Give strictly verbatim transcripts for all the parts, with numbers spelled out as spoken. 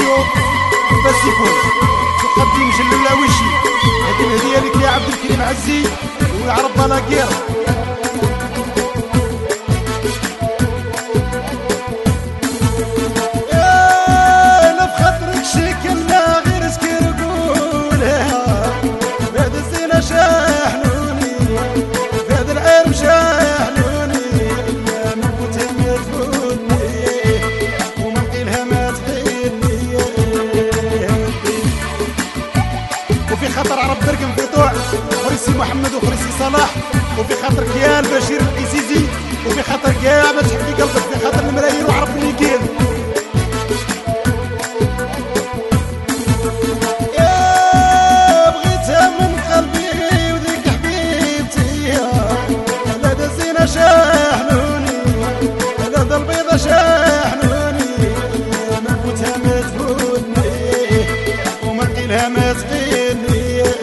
ستوديو بس يكون تقدم جلولا وشي. هذه الهديه لك يا عبد الكريم عزي ويعرب بلاقير. خاطر عرب بركم في طوع خريسي محمد وخريسي صلاح، وفي خاطر كيان بشير العزيزي، وفي خاطر كاع ما تحبي قلبك، في خاطر الملايين وعرب النيكيل. يا بغيتها من قلبي وذيك حبيبتي، لا دا الزينة شاحنوني، لا دا البيضة شاحنوني، ما نفوتها ما تفوتني وما نقيلها ما تقيلني.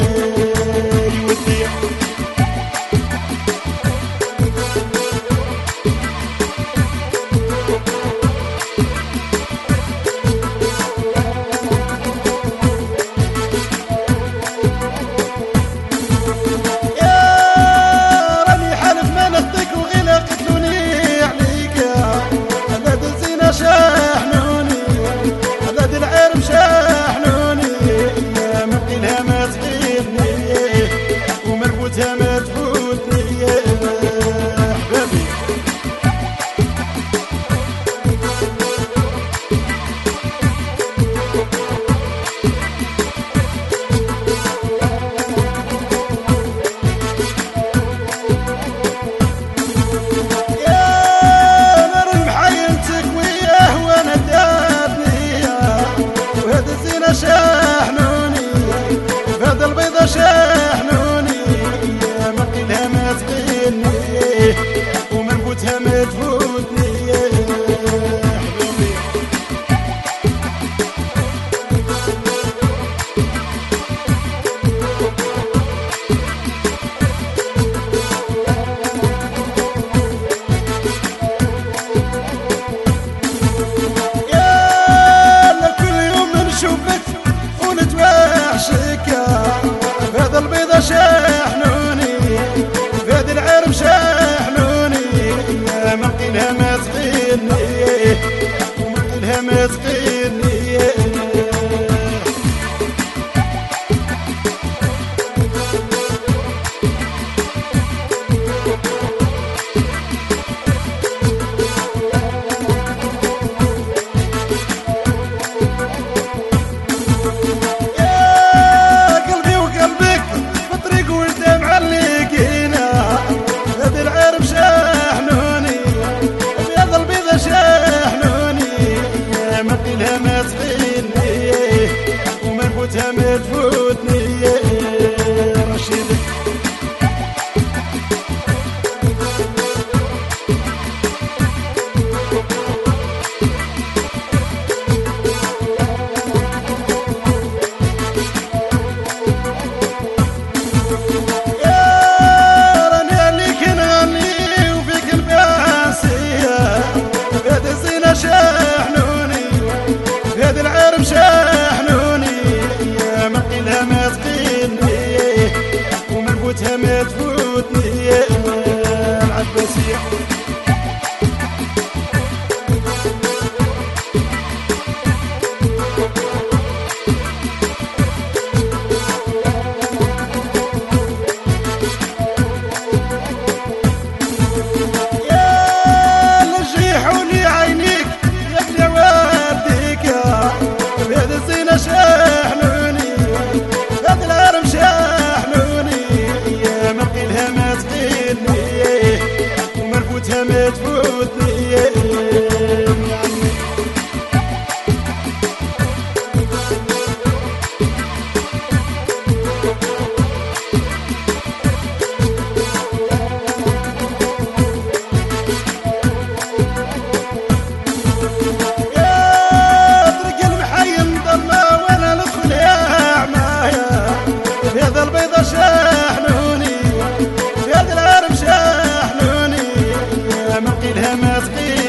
شاحنوني ولاد العرب شاحنوني، ما نقيلها ما تقيلني وما نفوتها ما تفوتني حبابي. شاحنوني بهذا البيضة شاحنوني، ما نقيلها ما تقيلني وما نفوتها ما تفوتني حبيبي. بهذا البيضة شاحنوني بهذا العرب شاحنوني، ما نقيلها ما تقيلني وما نقيلها ما تقيلني. نقيلها ما تقيلني وما نفوتها ما تفوتني رشيد. يا راني عليك نغني وفيك الباسية، بهذا الزينة شاحنوني هذا العرب شاحنوني، ما نقيلها ما تقيلني وما نفوتها ما تفوتني العباسية. يا لجيحوني عينيك يا ابن والديك، بهذا الزينة شاحنوني هذا العرب شاحنوني، ما نقيلها ما تقيلني وما نفوتها ما تفوتني يا عمي. شاحنوني بهذا العرب شاحنوني، ما نقيلها ما تقيلني